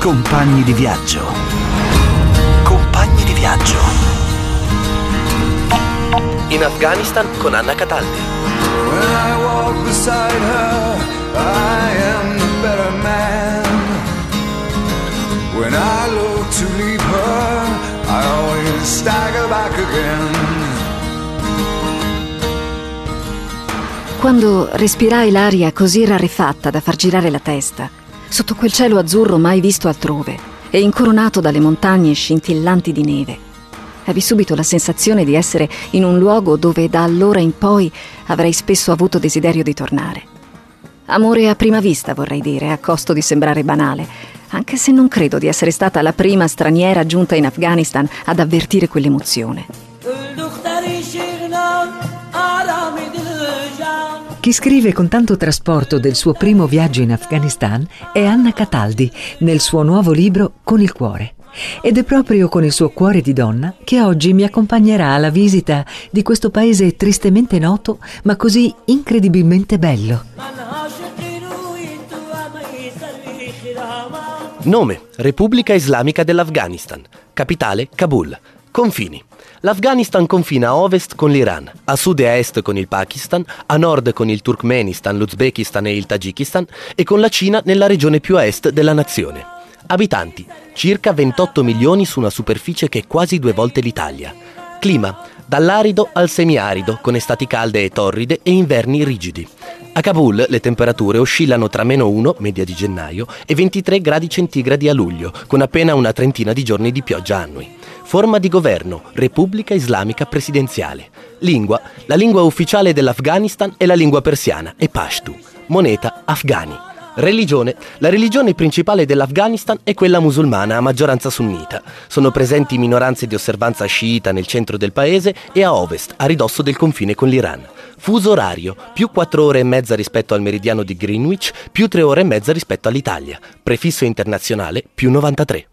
Compagni di viaggio. Compagni di viaggio. In Afghanistan con Anna Cataldi. When I walk beside her, I am the better man. When I look to leave her, I always stagger back again. Quando respirai l'aria così rarefatta da far girare la testa, sotto quel cielo azzurro mai visto altrove e incoronato dalle montagne scintillanti di neve, ebbi subito la sensazione di essere in un luogo dove da allora in poi avrei spesso avuto desiderio di tornare. Amore a prima vista, vorrei dire, a costo di sembrare banale, anche se non credo di essere stata la prima straniera giunta in Afghanistan ad avvertire quell'emozione. Chi scrive con tanto trasporto del suo primo viaggio in Afghanistan è Anna Cataldi nel suo nuovo libro Con il cuore. Ed è proprio con il suo cuore di donna che oggi mi accompagnerà alla visita di questo paese tristemente noto ma così incredibilmente bello. Nome: Repubblica Islamica dell'Afghanistan. Capitale: Kabul. Confini: l'Afghanistan confina a ovest con l'Iran, a sud e a est con il Pakistan, a nord con il Turkmenistan, l'Uzbekistan e il Tagikistan e con la Cina nella regione più a est della nazione. Abitanti: circa 28 milioni su una superficie che è quasi 2 volte l'Italia. Clima: dall'arido al semiarido, con estati calde e torride e inverni rigidi. A Kabul le temperature oscillano tra -1, media di gennaio, e 23 gradi centigradi a luglio, con appena una trentina di giorni di pioggia annui. Forma di governo: Repubblica Islamica Presidenziale. Lingua: la lingua ufficiale dell'Afghanistan è la lingua persiana e Pashto. Moneta: afghani. Religione: la religione principale dell'Afghanistan è quella musulmana a maggioranza sunnita. Sono presenti minoranze di osservanza sciita nel centro del paese e a ovest, a ridosso del confine con l'Iran. Fuso orario: più 4 ore e mezza rispetto al meridiano di Greenwich, più 3 ore e mezza rispetto all'Italia. Prefisso internazionale: più 93.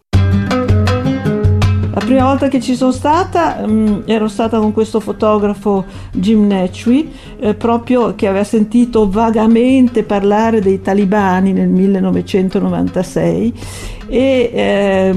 La prima volta che ci sono stata ero stata con questo fotografo Jim Netchwey, proprio che aveva sentito vagamente parlare dei talibani nel 1996 e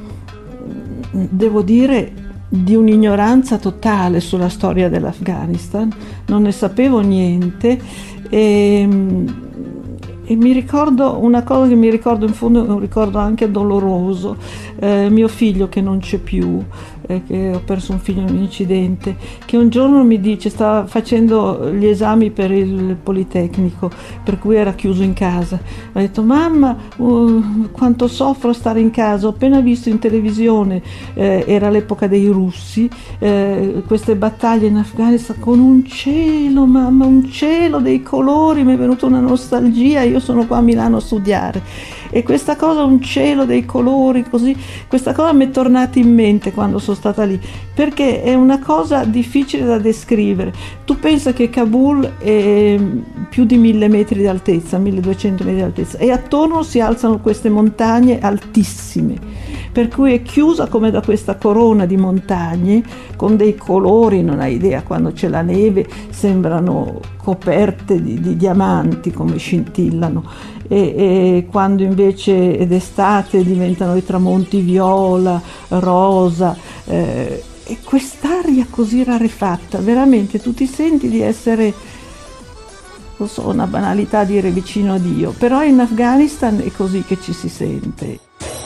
devo dire di un'ignoranza totale sulla storia dell'Afghanistan, non ne sapevo niente e mi ricordo una cosa che mi ricordo in fondo, è un ricordo anche doloroso, mio figlio che non c'è più, che ho perso un figlio in un incidente, che un giorno mi dice, stava facendo gli esami per il Politecnico, per cui era chiuso in casa, ha detto: mamma, quanto soffro a stare in casa, ho appena visto in televisione, era l'epoca dei russi, queste battaglie in Afghanistan con un cielo, mamma, un cielo dei colori, mi è venuta una nostalgia, io sono qua a Milano a studiare e questa cosa, un cielo dei colori così, questa cosa mi è tornata in mente quando sono stata lì, perché è una cosa difficile da descrivere. Tu pensa che Kabul è più di 1000 metri di altezza, 1200 metri di altezza, e attorno si alzano queste montagne altissime, per cui è chiusa come da questa corona di montagne con dei colori, non hai idea, quando c'è la neve sembrano coperte di diamanti come scintillano, e quando invece è d'estate diventano i tramonti viola, rosa, e quest'aria così rarefatta, veramente tu ti senti di essere, non so, una banalità dire vicino a Dio, però in Afghanistan è così che ci si sente.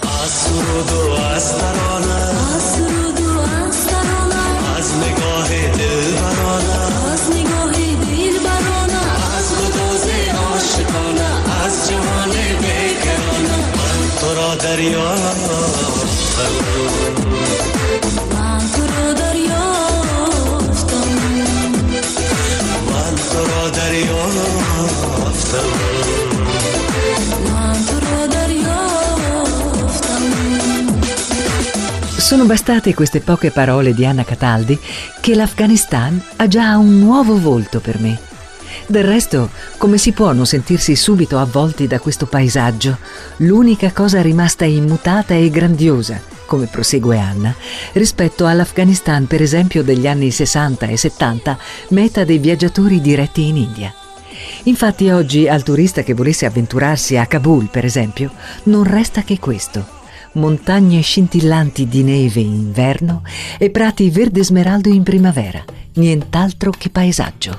Sono bastate queste poche parole di Anna Cataldi che l'Afghanistan ha già un nuovo volto per me. Del resto, come si può non sentirsi subito avvolti da questo paesaggio? L'unica cosa rimasta immutata e grandiosa, come prosegue Anna, rispetto all'Afghanistan per esempio degli anni 60 e 70, meta dei viaggiatori diretti in India. Infatti oggi al turista che volesse avventurarsi a Kabul, per esempio, non resta che questo: montagne scintillanti di neve in inverno e prati verde smeraldo in primavera, nient'altro che paesaggio.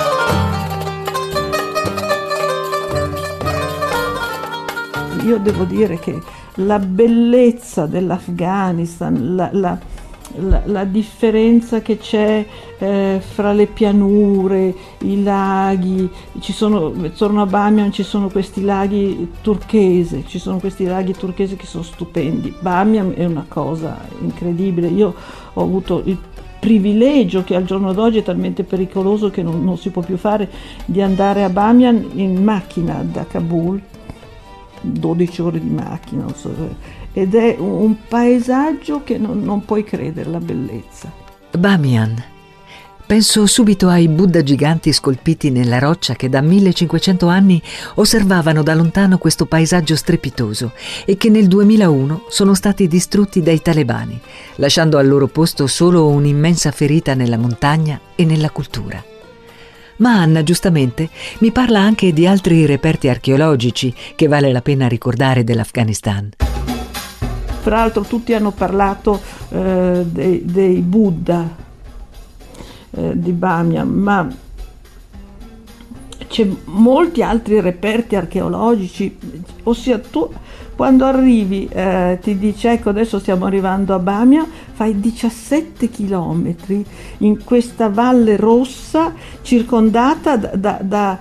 Io devo dire che la bellezza dell'Afghanistan, la differenza che c'è fra le pianure, i laghi, attorno a Bamiyan ci sono questi laghi turchesi, che sono stupendi. Bamiyan è una cosa incredibile. Io ho avuto il privilegio, che al giorno d'oggi è talmente pericoloso che non si può più fare, di andare a Bamiyan in macchina da Kabul, 12 ore di macchina, non so, ed è un paesaggio che non puoi credere la bellezza. Bamiyan. Penso subito ai Buddha giganti scolpiti nella roccia che da 1500 anni osservavano da lontano questo paesaggio strepitoso e che nel 2001 sono stati distrutti dai talebani, lasciando al loro posto solo un'immensa ferita nella montagna e nella cultura. Ma Anna, giustamente, mi parla anche di altri reperti archeologici che vale la pena ricordare dell'Afghanistan. Fra l'altro tutti hanno parlato dei Buddha di Bamiyan, ma c'è molti altri reperti archeologici, ossia tu quando arrivi ti dice ecco adesso stiamo arrivando a Bamiyan, fai 17 chilometri in questa valle rossa circondata da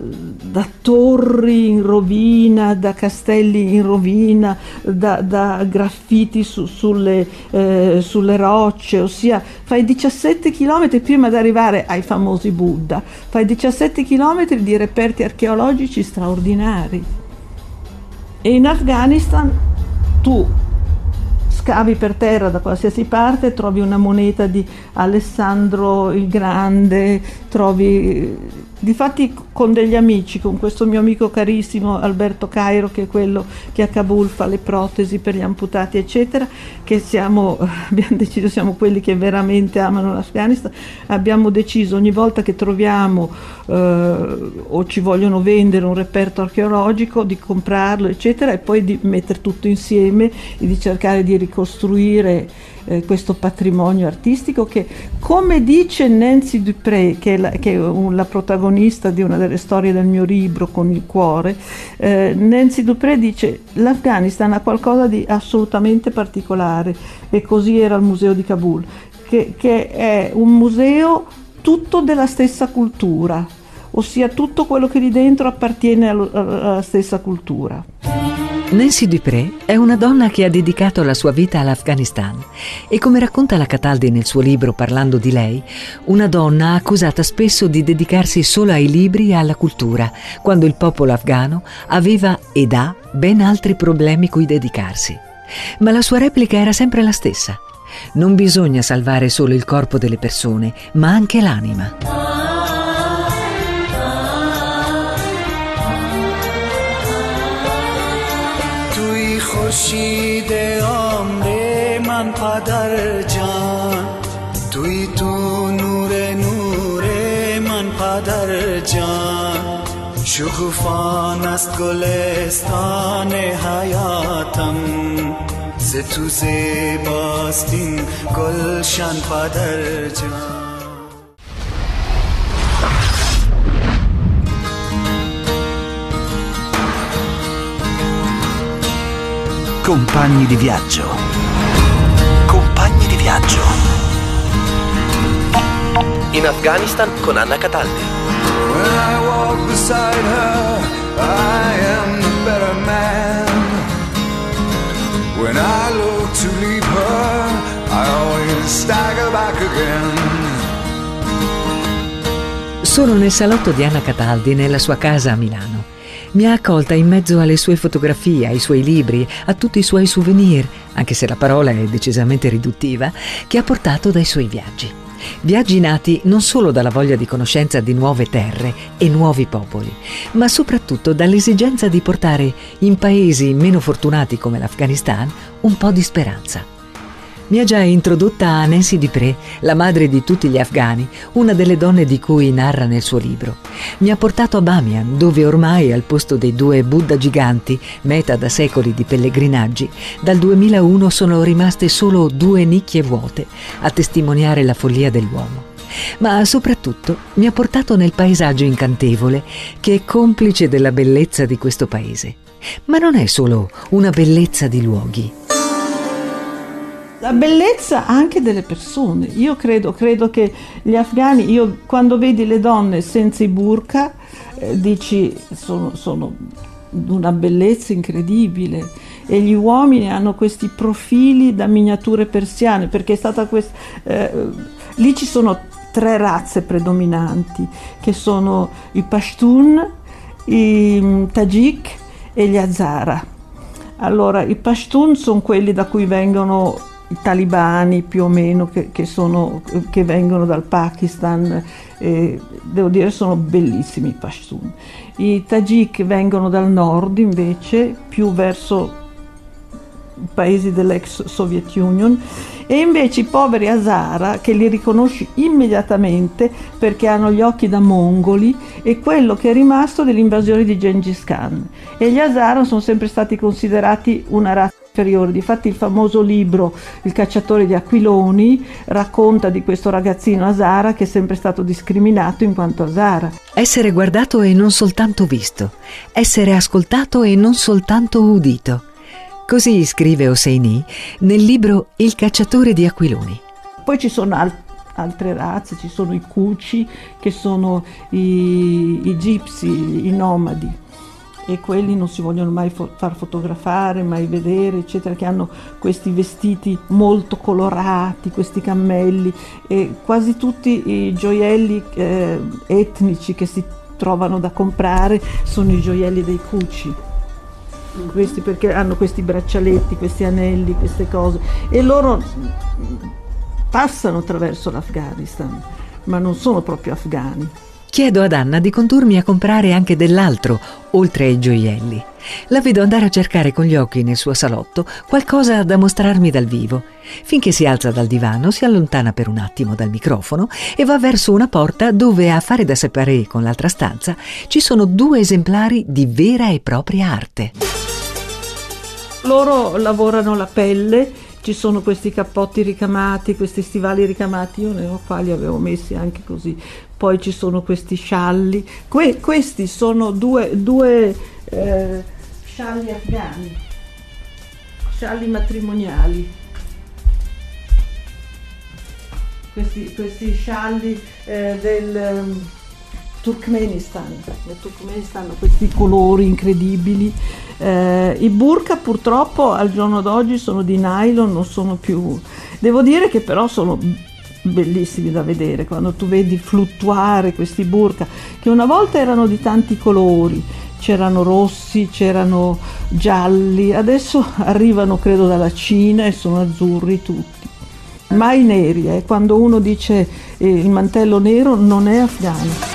torri in rovina, da castelli in rovina, da graffiti sulle rocce, ossia fai 17 chilometri prima di arrivare ai famosi Buddha, fai 17 chilometri di reperti archeologici straordinari. E in Afghanistan tu scavi per terra da qualsiasi parte, trovi una moneta di Alessandro il Grande, trovi... Difatti con degli amici, con questo mio amico carissimo Alberto Cairo, che è quello che a Kabul fa le protesi per gli amputati eccetera, che abbiamo deciso, siamo quelli che veramente amano l'Afghanistan, abbiamo deciso ogni volta che troviamo o ci vogliono vendere un reperto archeologico di comprarlo eccetera e poi di mettere tutto insieme e di cercare di ricostruire questo patrimonio artistico che, come dice Nancy Dupré, che è la protagonista di una delle storie del mio libro Con il cuore, Nancy Dupré dice l'Afghanistan ha qualcosa di assolutamente particolare e così era il museo di Kabul, che è un museo tutto della stessa cultura, ossia tutto quello che lì dentro appartiene alla stessa cultura. Nancy Dupré è una donna che ha dedicato la sua vita all'Afghanistan e, come racconta la Cataldi nel suo libro parlando di lei, una donna accusata spesso di dedicarsi solo ai libri e alla cultura, quando il popolo afghano aveva ed ha ben altri problemi cui dedicarsi. Ma la sua replica era sempre la stessa: non bisogna salvare solo il corpo delle persone, ma anche l'anima. خورشید عمر من پدر جان توی تو نور من پدر جان شکوفان است گلستان حیاتم ز تو زیباست این گلشن پدر جان. Compagni di viaggio. Compagni di viaggio. In Afghanistan con Anna Cataldi. When I walk beside her, I am the better man. When I look to leave her, I always stagger back again. Sono nel salotto di Anna Cataldi nella sua casa a Milano. Mi ha accolta in mezzo alle sue fotografie, ai suoi libri, a tutti i suoi souvenir, anche se la parola è decisamente riduttiva, che ha portato dai suoi viaggi. Viaggi nati non solo dalla voglia di conoscenza di nuove terre e nuovi popoli, ma soprattutto dall'esigenza di portare in paesi meno fortunati come l'Afghanistan un po' di speranza. Mi ha già introdotta a Nancy Dupré, la madre di tutti gli afghani, una delle donne di cui narra nel suo libro. Mi ha portato a Bamiyan, dove ormai, al posto dei 2 Buddha giganti, meta da secoli di pellegrinaggi, dal 2001 sono rimaste solo 2 nicchie vuote a testimoniare la follia dell'uomo. Ma soprattutto mi ha portato nel paesaggio incantevole che è complice della bellezza di questo paese. Ma non è solo una bellezza di luoghi. La bellezza anche delle persone. Io credo che gli afghani, quando vedi le donne senza i burqa, dici sono di una bellezza incredibile, e gli uomini hanno questi profili da miniature persiane, perché è stata lì ci sono 3 razze predominanti, che sono i Pashtun, i Tajik e gli Hazara. Allora, i Pashtun sono quelli da cui vengono i talibani, più o meno, che vengono dal Pakistan. Devo dire, sono bellissimi i Pashtun. I Tajik vengono dal nord, invece, più verso i paesi dell'ex Soviet Union, e invece i poveri Hazara, che li riconosci immediatamente perché hanno gli occhi da mongoli, è quello che è rimasto dell'invasione di Gengis Khan. E gli Hazara sono sempre stati considerati una razza inferiore. Difatti il famoso libro Il cacciatore di aquiloni racconta di questo ragazzino Hazara che è sempre stato discriminato in quanto Hazara. Essere guardato e non soltanto visto, essere ascoltato e non soltanto udito. Così scrive Hosseini nel libro Il cacciatore di aquiloni. Poi ci sono altre razze, ci sono i Kuchi, che sono i gypsy, i nomadi, e quelli non si vogliono mai far fotografare, mai vedere, eccetera, che hanno questi vestiti molto colorati, questi cammelli, e quasi tutti i gioielli etnici che si trovano da comprare sono i gioielli dei Kuchi. Questi perché hanno questi braccialetti, questi anelli, queste cose, e loro passano attraverso l'Afghanistan, ma non sono proprio afghani. Chiedo ad Anna di condurmi a comprare anche dell'altro, oltre ai gioielli. La vedo andare a cercare con gli occhi nel suo salotto qualcosa da mostrarmi dal vivo, finché si alza dal divano, si allontana per un attimo dal microfono e va verso una porta dove, a fare da separé con l'altra stanza, ci sono 2 esemplari di vera e propria arte. Loro lavorano la pelle, ci sono questi cappotti ricamati, questi stivali ricamati, io ne ho qua, li avevo messi anche così. Poi ci sono questi scialli, questi sono due scialli afghani, scialli matrimoniali. Questi scialli del Turkmenistan. Nel Turkmenistan hanno questi colori incredibili. I burqa purtroppo al giorno d'oggi sono di nylon, non sono più. Devo dire che però sono bellissimi da vedere quando tu vedi fluttuare questi burqa, che una volta erano di tanti colori, c'erano rossi, c'erano gialli, adesso arrivano credo dalla Cina e sono azzurri tutti, mai neri. Quando uno dice il mantello nero non è afghano.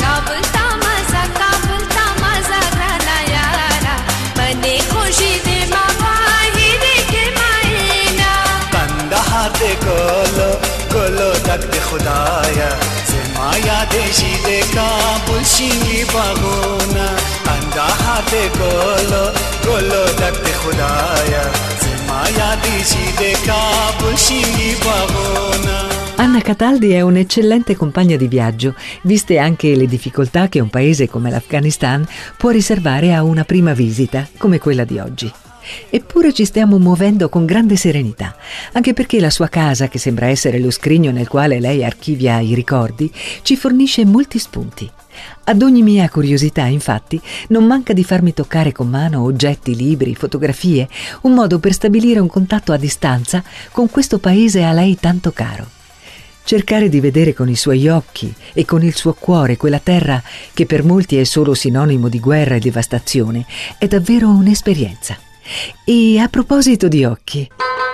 گلو تخت خدایا زمایا دیشی دیکا بلشینی باغونا اندا هات گلو تخت خدایا زمایا دیشی دیکا بلشینی باغونا. Anna Cataldi è un'eccellente compagna di viaggio, viste anche le difficoltà che un paese come l'Afghanistan può riservare a una prima visita come quella di oggi. Eppure ci stiamo muovendo con grande serenità, anche perché la sua casa, che sembra essere lo scrigno nel quale lei archivia i ricordi, ci fornisce molti spunti. Ad ogni mia curiosità, infatti, non manca di farmi toccare con mano oggetti, libri, fotografie, un modo per stabilire un contatto a distanza con questo paese a lei tanto caro. Cercare di vedere con i suoi occhi e con il suo cuore quella terra che per molti è solo sinonimo di guerra e devastazione è davvero un'esperienza. E a proposito di occhi...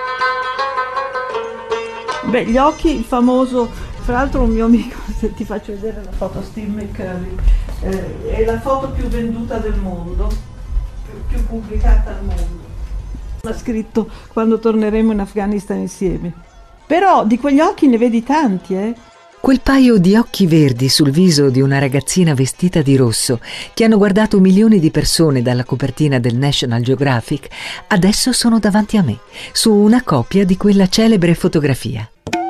Beh, gli occhi, il famoso, tra l'altro un mio amico, se ti faccio vedere la foto, Steve McCurry, è la foto più venduta del mondo, più pubblicata al mondo. Ha scritto: quando torneremo in Afghanistan insieme. Però di quegli occhi ne vedi tanti, Quel paio di occhi verdi sul viso di una ragazzina vestita di rosso, che hanno guardato milioni di persone dalla copertina del National Geographic, adesso sono davanti a me, su una copia di quella celebre fotografia.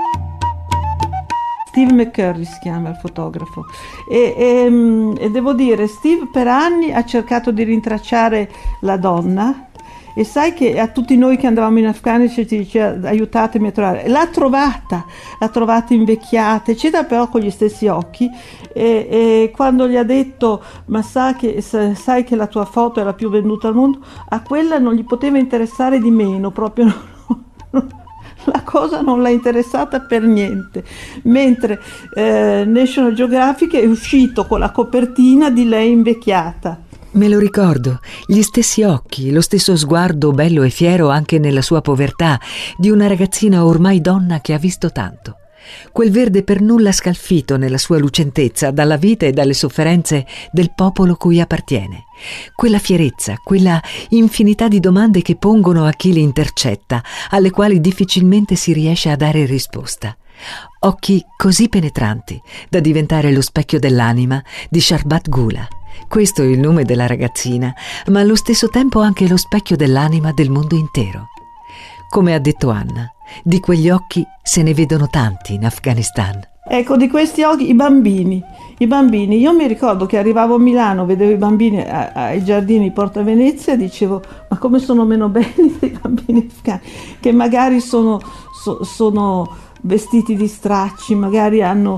Steve McCurry si chiama il fotografo e devo dire, Steve per anni ha cercato di rintracciare la donna, e sai che a tutti noi che andavamo in Afghanistan ci diceva aiutatemi a trovare, l'ha trovata invecchiata eccetera, però con gli stessi occhi, e quando gli ha detto ma sai che la tua foto è la più venduta al mondo, a quella non gli poteva interessare di meno, proprio la cosa non l'ha interessata per niente, mentre National Geographic è uscito con la copertina di lei invecchiata. Me lo ricordo, gli stessi occhi, lo stesso sguardo bello e fiero anche nella sua povertà, di una ragazzina ormai donna che ha visto tanto. Quel verde per nulla scalfito nella sua lucentezza dalla vita e dalle sofferenze del popolo cui appartiene. Quella fierezza, quella infinità di domande che pongono a chi li intercetta, alle quali difficilmente si riesce a dare risposta. Occhi così penetranti da diventare lo specchio dell'anima di Sharbat Gula. Questo è il nome della ragazzina, ma allo stesso tempo anche lo specchio dell'anima del mondo intero. Come ha detto Anna, di quegli occhi se ne vedono tanti in Afghanistan. Ecco, di questi occhi, i bambini. Io mi ricordo che arrivavo a Milano, vedevo i bambini ai giardini di Porta Venezia e dicevo, ma come sono meno belli dei bambini afghani, che magari sono vestiti di stracci, magari hanno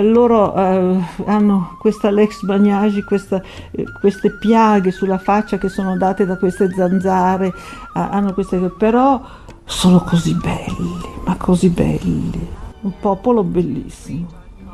questa lex bagnagi, queste piaghe sulla faccia che sono date da queste zanzare, però sono così belli, ma così belli, un popolo bellissimo.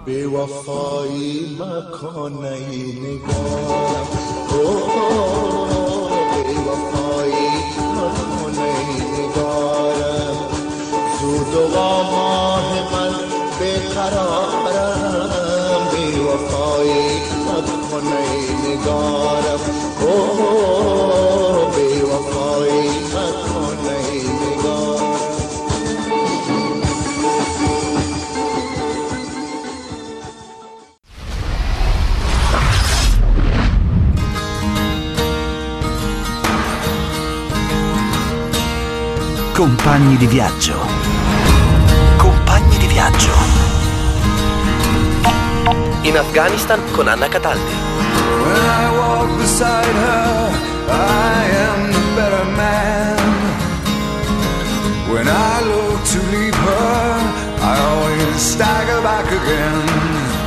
Compagni di viaggio. Compagni di viaggio. In Afghanistan con Anna Cataldi. When I walk beside her, I am the better man. When I look to leave her, I always stagger back again.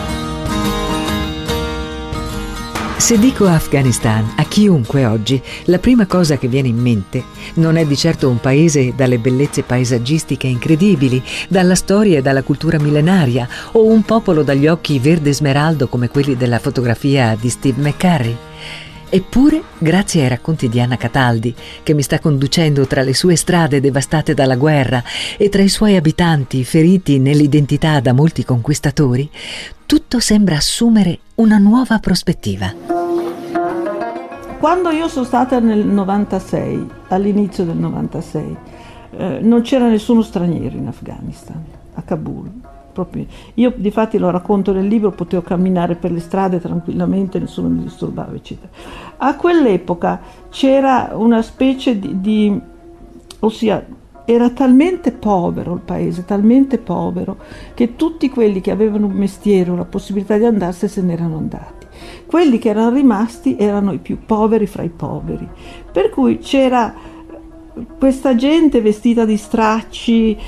Se dico Afghanistan a chiunque oggi, la prima cosa che viene in mente non è di certo un paese dalle bellezze paesaggistiche incredibili, dalla storia e dalla cultura millenaria, o un popolo dagli occhi verde smeraldo come quelli della fotografia di Steve McCurry. Eppure, grazie ai racconti di Anna Cataldi, che mi sta conducendo tra le sue strade devastate dalla guerra e tra i suoi abitanti feriti nell'identità da molti conquistatori, tutto sembra assumere una nuova prospettiva. Quando io sono stata nel 96, all'inizio del 96, non c'era nessuno straniero in Afghanistan, a Kabul. Proprio. Io difatti lo racconto nel libro, potevo camminare per le strade tranquillamente, nessuno mi disturbava, eccetera. A quell'epoca c'era una specie ossia era talmente povero il paese, talmente povero, che tutti quelli che avevano un mestiere o la possibilità di andarsene se ne erano andati. Quelli che erano rimasti erano i più poveri fra i poveri, per cui c'era questa gente vestita di stracci,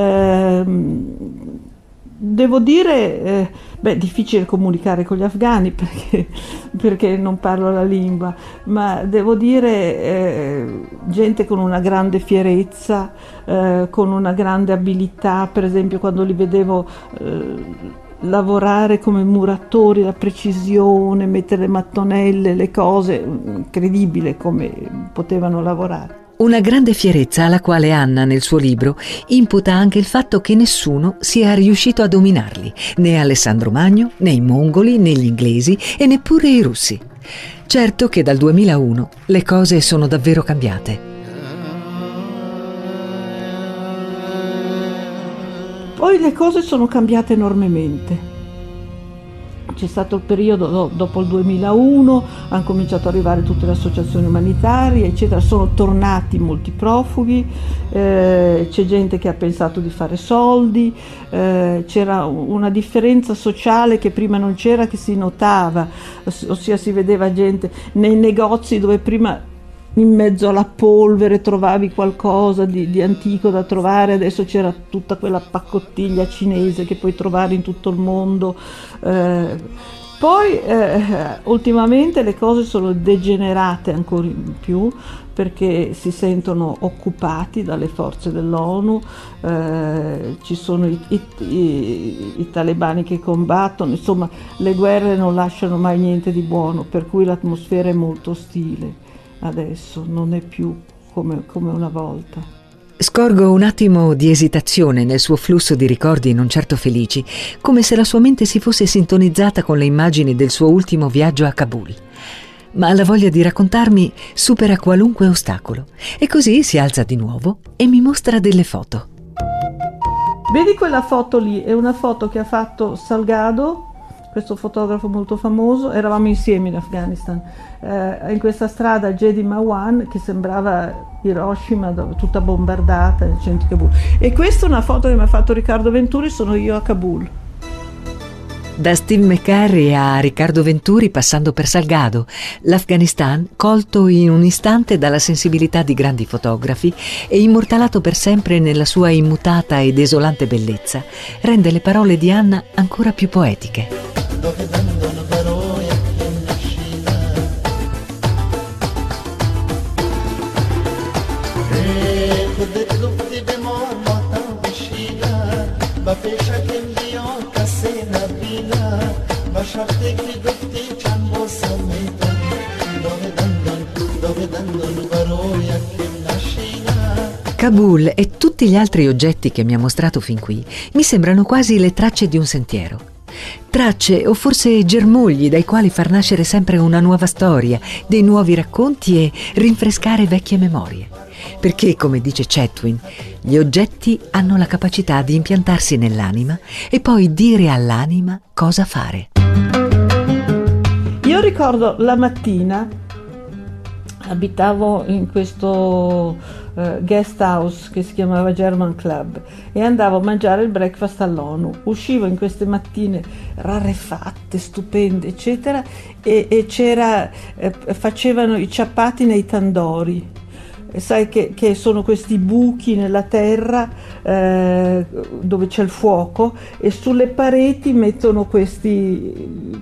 devo dire, difficile comunicare con gli afghani perché non parlo la lingua, ma devo dire gente con una grande fierezza, con una grande abilità. Per esempio, quando li vedevo lavorare come muratori, la precisione, mettere le mattonelle, le cose, incredibile come potevano lavorare. Una grande fierezza alla quale Anna, nel suo libro, imputa anche il fatto che nessuno sia riuscito a dominarli, né Alessandro Magno, né i mongoli, né gli inglesi e neppure i russi. Certo che dal 2001 le cose sono davvero cambiate. le cose sono cambiate enormemente. C'è stato il periodo dopo il 2001, hanno cominciato ad arrivare tutte le associazioni umanitarie, eccetera, sono tornati molti profughi, c'è gente che ha pensato di fare soldi, c'era una differenza sociale che prima non c'era, che si notava, ossia si vedeva gente nei negozi dove prima in mezzo alla polvere trovavi qualcosa di antico da trovare, adesso c'era tutta quella paccottiglia cinese che puoi trovare in tutto il mondo. Poi ultimamente le cose sono degenerate ancora in più, perché si sentono occupati dalle forze dell'ONU, ci sono i talebani che combattono, insomma le guerre non lasciano mai niente di buono, per cui l'atmosfera è molto ostile. Adesso non è più come una volta. Scorgo un attimo di esitazione nel suo flusso di ricordi non certo felici, come se la sua mente si fosse sintonizzata con le immagini del suo ultimo viaggio a Kabul. Ma la voglia di raccontarmi supera qualunque ostacolo, e così si alza di nuovo e mi mostra delle foto. Vedi quella foto lì? È una foto che ha fatto Salgado, questo fotografo molto famoso. Eravamo insieme in Afghanistan, in questa strada Jedi Mawan che sembrava Hiroshima, tutta bombardata nel centro di Kabul. E questa è una foto che mi ha fatto Riccardo Venturi, sono io a Kabul. Da Steve McCurry a Riccardo Venturi, passando per Salgado, l'Afghanistan, colto in un istante dalla sensibilità di grandi fotografi e immortalato per sempre nella sua immutata ed esolante bellezza, rende le parole di Anna ancora più poetiche. Kabul e tutti gli altri oggetti che mi ha mostrato fin qui mi sembrano quasi le tracce di un sentiero. Tracce o forse germogli dai quali far nascere sempre una nuova storia, dei nuovi racconti e rinfrescare vecchie memorie. Perché, come dice Chetwin, gli oggetti hanno la capacità di impiantarsi nell'anima e poi dire all'anima cosa fare. Io ricordo la mattina, abitavo in questo guest house che si chiamava German Club e andavo a mangiare il breakfast all'ONU. Uscivo in queste mattine rarefatte, stupende, eccetera, e facevano i ciappati nei tandori. Sai che sono questi buchi nella terra dove c'è il fuoco, e sulle pareti mettono questi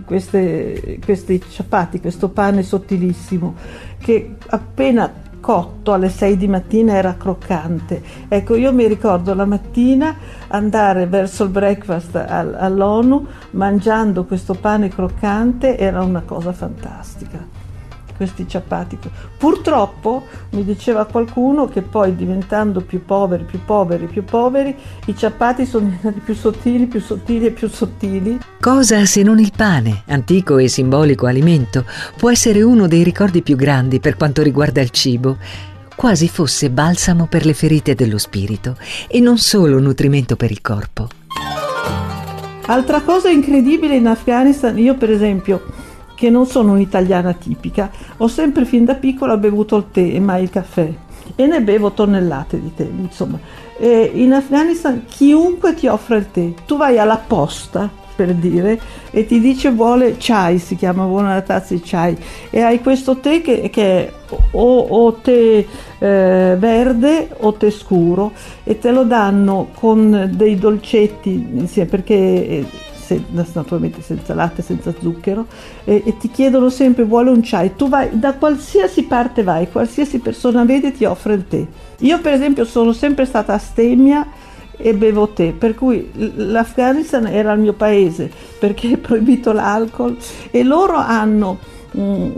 ciappati, questo pane sottilissimo che appena cotto alle 6 di mattina era croccante. Ecco, io mi ricordo la mattina andare verso il breakfast all'ONU mangiando questo pane croccante, era una cosa fantastica. Questi ciappati. Purtroppo mi diceva qualcuno che poi, diventando più poveri, i ciappati sono diventati più sottili e più sottili. Cosa se non il pane, antico e simbolico alimento, può essere uno dei ricordi più grandi per quanto riguarda il cibo, quasi fosse balsamo per le ferite dello spirito e non solo nutrimento per il corpo. Altra cosa incredibile in Afghanistan, io per esempio, che non sono un'italiana tipica, ho sempre fin da piccola bevuto il tè e mai il caffè, e ne bevo tonnellate di tè, insomma. E in Afghanistan chiunque ti offre il tè, tu vai alla posta, per dire, e ti dice vuole chai, si chiama, vuole una tazza di chai, e hai questo tè che è o tè verde o tè scuro, e te lo danno con dei dolcetti insieme, perché naturalmente senza latte, senza zucchero, e ti chiedono sempre vuole un chai. Tu vai da qualsiasi parte, qualsiasi persona vede ti offre il tè. Io per esempio sono sempre stata astemia e bevo tè, per cui l'Afghanistan era il mio paese perché è proibito l'alcol, e loro hanno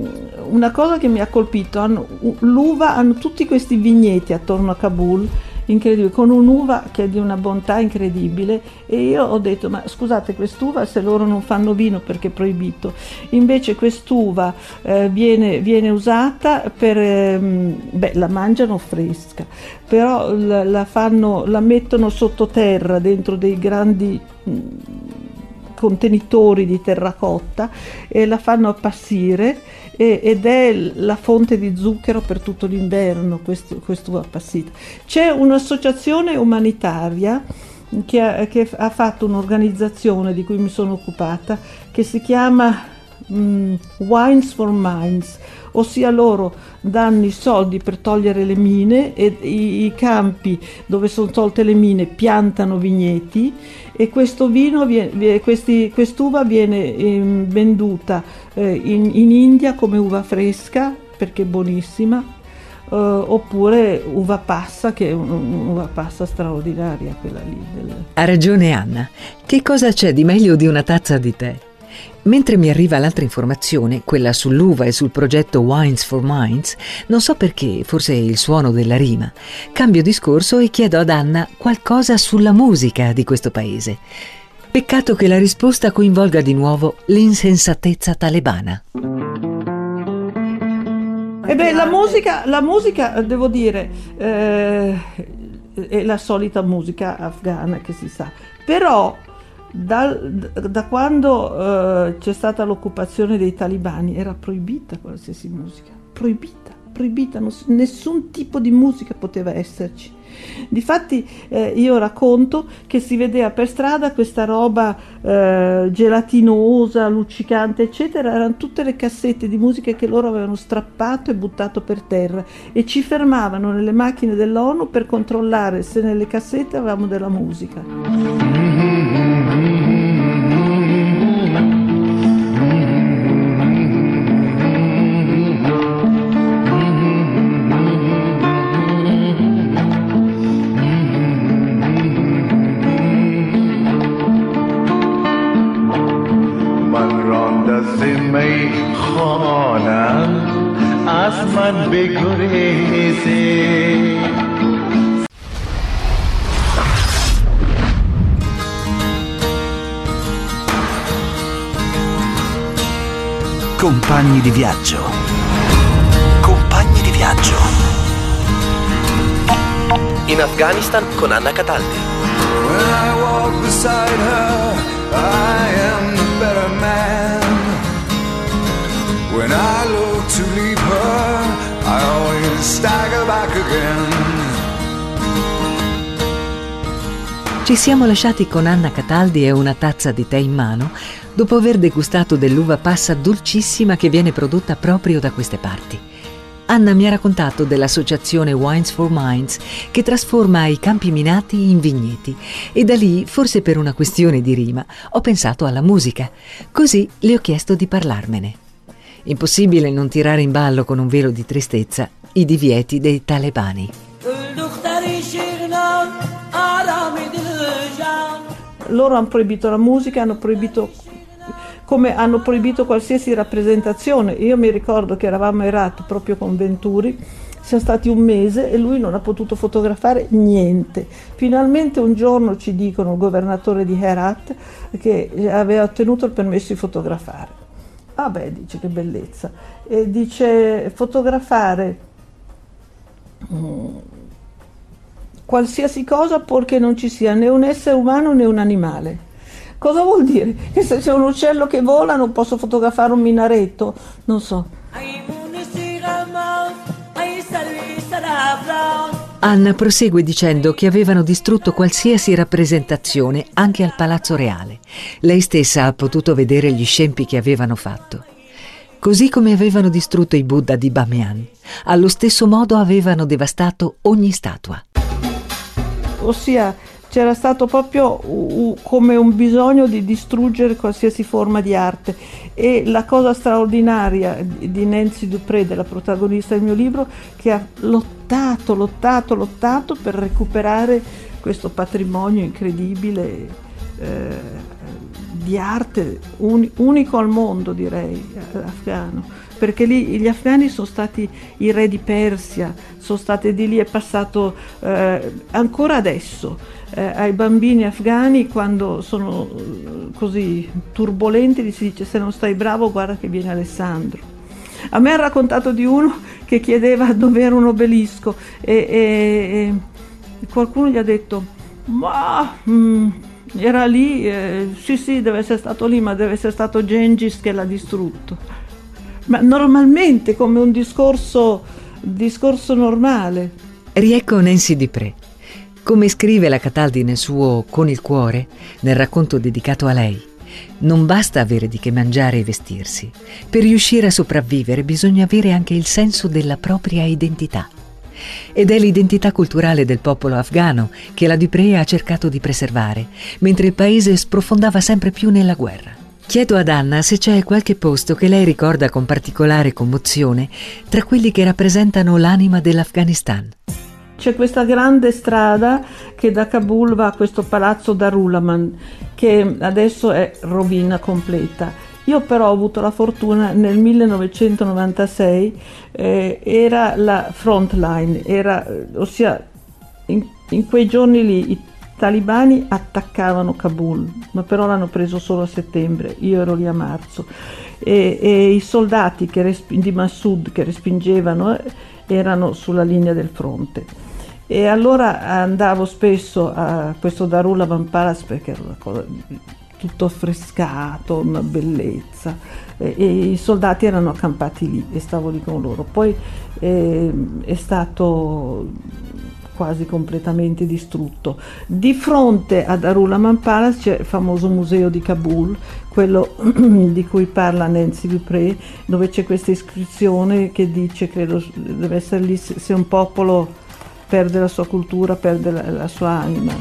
una cosa che mi ha colpito, hanno l'uva, hanno tutti questi vigneti attorno a Kabul incredibile, con un'uva che è di una bontà incredibile, e io ho detto: ma scusate, quest'uva, se loro non fanno vino perché è proibito, invece quest'uva viene usata per, la mangiano fresca, però la mettono sottoterra dentro dei grandi contenitori di terracotta e la fanno appassire, ed è la fonte di zucchero per tutto l'inverno, quest'uva appassita. C'è un'associazione umanitaria che ha fatto un'organizzazione di cui mi sono occupata, che si chiama Wines for Minds, ossia loro danno i soldi per togliere le mine, e i campi dove sono tolte le mine piantano vigneti, e questo vino quest'uva viene venduta in India come uva fresca perché è buonissima, oppure uva passa, che è un'uva passa straordinaria, quella lì. Ha ragione Anna, che cosa c'è di meglio di una tazza di tè? Mentre mi arriva l'altra informazione, quella sull'uva e sul progetto Wines for Minds, non so perché, forse il suono della rima, cambio discorso e chiedo ad Anna qualcosa sulla musica di questo paese. Peccato che la risposta coinvolga di nuovo l'insensatezza talebana. La musica, devo dire, è la solita musica afghana che si sa, però da quando c'è stata l'occupazione dei talibani era proibita qualsiasi musica, proibita, nessun tipo di musica poteva esserci. Difatti io racconto che si vedeva per strada questa roba gelatinosa, luccicante, eccetera, erano tutte le cassette di musica che loro avevano strappato e buttato per terra, e ci fermavano nelle macchine dell'ONU per controllare se nelle cassette avevamo della musica. आसमान बेगुरेजे Compagni di viaggio. Compagni di viaggio. In Afghanistan con Anna Cataldi. When I walk beside her, I am the better man. When I look to leave her, I always stagger back again. Ci siamo lasciati con Anna Cataldi e una tazza di tè in mano dopo aver degustato dell'uva passa dolcissima che viene prodotta proprio da queste parti. Anna mi ha raccontato dell'associazione Wines for Minds che trasforma i campi minati in vigneti, e da lì, forse per una questione di rima, ho pensato alla musica. Così le ho chiesto di parlarmene. Impossibile non tirare in ballo con un velo di tristezza i divieti dei talebani. Loro hanno proibito la musica, hanno proibito qualsiasi rappresentazione. Io mi ricordo che eravamo a Herat proprio con Venturi, siamo stati un mese e lui non ha potuto fotografare niente. Finalmente un giorno ci dicono, il governatore di Herat, che aveva ottenuto il permesso di fotografare. Ah beh, dice, che bellezza. E dice, fotografare qualsiasi cosa purché non ci sia né un essere umano né un animale. Cosa vuol dire? Che se c'è un uccello che vola non posso fotografare un minareto? Non so. Anna prosegue dicendo che avevano distrutto qualsiasi rappresentazione anche al Palazzo Reale. Lei stessa ha potuto vedere gli scempi che avevano fatto. Così come avevano distrutto i Buddha di Bamiyan, allo stesso modo avevano devastato ogni statua. Ossia, c'era stato proprio come un bisogno di distruggere qualsiasi forma di arte, e la cosa straordinaria di Nancy Dupré, della protagonista del mio libro, che ha lottato per recuperare questo patrimonio incredibile di arte unico al mondo, direi, afghano, perché lì gli afghani sono stati i re di Persia, sono stati di lì, è passato ancora adesso ai bambini afghani, quando sono così turbolenti, gli si dice: se non stai bravo guarda che viene Alessandro. A me ha raccontato di uno che chiedeva dove era un obelisco e qualcuno gli ha detto: ma era lì, sì, deve essere stato lì, ma deve essere stato Gengis che l'ha distrutto. Ma normalmente, come un discorso normale. Riecco Nancy Dupré. Come scrive la Cataldi nel suo Con il cuore, nel racconto dedicato a lei, non basta avere di che mangiare e vestirsi. Per riuscire a sopravvivere bisogna avere anche il senso della propria identità. Ed è l'identità culturale del popolo afghano che la Dupré ha cercato di preservare, mentre il paese sprofondava sempre più nella guerra. Chiedo ad Anna se c'è qualche posto che lei ricorda con particolare commozione tra quelli che rappresentano l'anima dell'Afghanistan. C'è questa grande strada che da Kabul va a questo palazzo Darulaman, che adesso è rovina completa. Io però ho avuto la fortuna, nel 1996 era la front line, ossia in quei giorni lì i talibani attaccavano Kabul, ma però l'hanno preso solo a settembre, io ero lì a marzo, e i soldati di Massoud che respingevano erano sulla linea del fronte. E allora andavo spesso a questo Darulaman Palace perché era una cosa tutto affrescato, una bellezza, e i soldati erano accampati lì e stavo lì con loro. Poi è stato quasi completamente distrutto. Di fronte a Darulaman Palace c'è il famoso museo di Kabul, quello di cui parla Nancy Dupré, dove c'è questa iscrizione che dice, credo deve essere lì, se un popolo perde la sua cultura, perde la sua anima.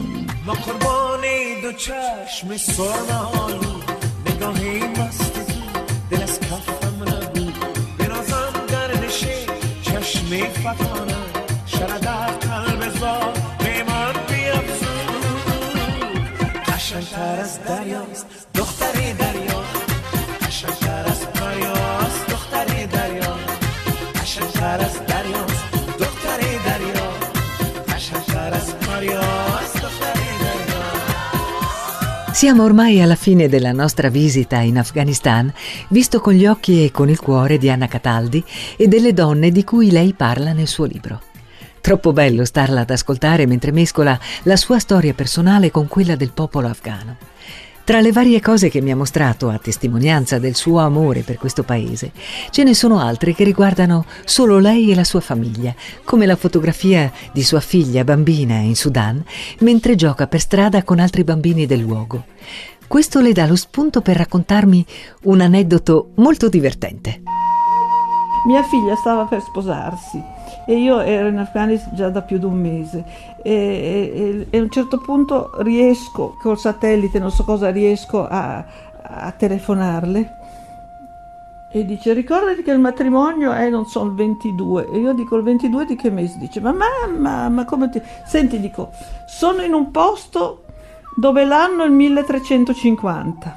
Siamo ormai alla fine della nostra visita in Afghanistan, visto con gli occhi e con il cuore di Anna Cataldi e delle donne di cui lei parla nel suo libro. Troppo bello starla ad ascoltare mentre mescola la sua storia personale con quella del popolo afghano. Tra le varie cose che mi ha mostrato a testimonianza del suo amore per questo paese, ce ne sono altre che riguardano solo lei e la sua famiglia, come la fotografia di sua figlia bambina in Sudan, mentre gioca per strada con altri bambini del luogo. Questo le dà lo spunto per raccontarmi un aneddoto molto divertente. Mia figlia stava per sposarsi e io ero in Afghanistan già da più di un mese e a un certo punto riesco col satellite, non so cosa, riesco a telefonarle e dice: ricordati che il matrimonio è, non so, il 22. E io dico: il 22 di che mese? Dice: ma mamma, ma come ti... Senti, dico, sono in un posto dove l'anno è il 1350,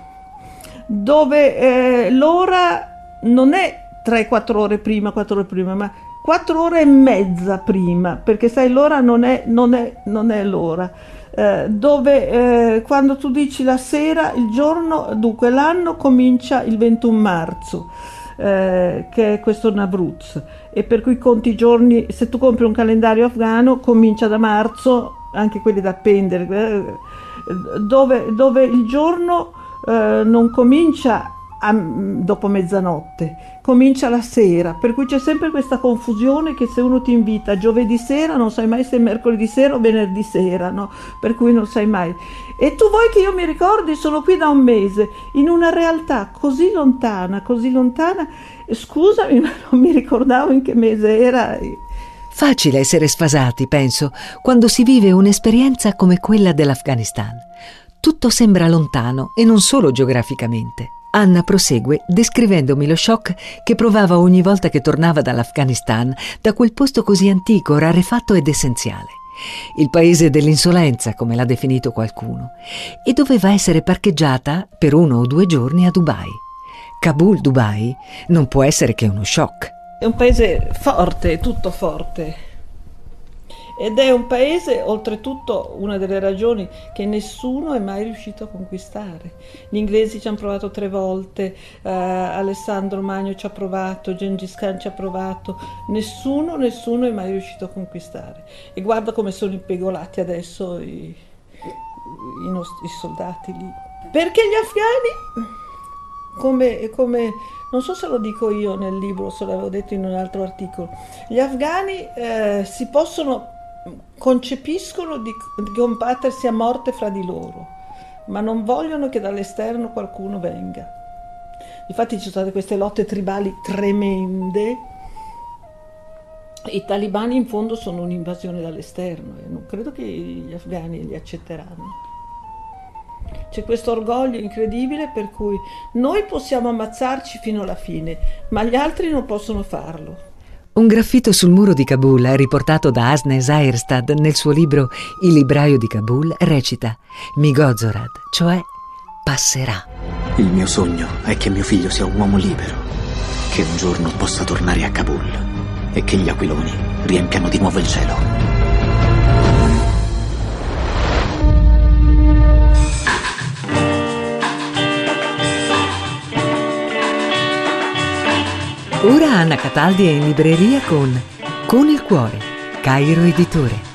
dove l'ora non è 3-4 ore prima, 4 ore prima, ma 4 ore e mezza prima, perché sai, l'ora non è l'ora. Dove quando tu dici la sera, il giorno, dunque l'anno comincia il 21 marzo, che è questo Navruz, e per cui conti i giorni, se tu compri un calendario afghano comincia da marzo, anche quelli da appendere, dove il giorno non comincia dopo mezzanotte, comincia la sera, per cui c'è sempre questa confusione che se uno ti invita giovedì sera non sai mai se è mercoledì sera o venerdì sera, no? Per cui non sai mai. E tu vuoi che io mi ricordi? Sono qui da un mese in una realtà così lontana, scusami, ma non mi ricordavo in che mese era. Facile essere sfasati, penso, quando si vive un'esperienza come quella dell'Afghanistan. Tutto sembra lontano e non solo geograficamente. Anna prosegue descrivendomi lo shock che provava ogni volta che tornava dall'Afghanistan, da quel posto così antico, rarefatto ed essenziale. il paese dell'insolenza, come l'ha definito qualcuno, e doveva essere parcheggiata per 1 o 2 giorni a Dubai. Kabul, Dubai, non può essere che uno shock. È un paese forte, tutto forte. Ed è un paese, oltretutto, una delle ragioni che nessuno è mai riuscito a conquistare. Gli inglesi ci hanno provato 3 volte, Alessandro Magno ci ha provato, Gengis Khan ci ha provato, nessuno è mai riuscito a conquistare. E guarda come sono impegolati adesso i soldati lì. Perché gli afghani, come non so se lo dico io nel libro, se l'avevo detto in un altro articolo, gli afghani concepiscono di combattersi a morte fra di loro, ma non vogliono che dall'esterno qualcuno venga. Infatti ci sono state queste lotte tribali tremende. I talibani in fondo sono un'invasione dall'esterno e non credo che gli afghani li accetteranno. C'è questo orgoglio incredibile per cui noi possiamo ammazzarci fino alla fine, ma gli altri non possono farlo. Un graffito sul muro di Kabul, riportato da Asne Zairstad nel suo libro Il libraio di Kabul, recita Migozorad, cioè passerà. Il mio sogno è che mio figlio sia un uomo libero, che un giorno possa tornare a Kabul e che gli aquiloni riempiano di nuovo il cielo. Ora Anna Cataldi è in libreria con il cuore, Cairo Editore.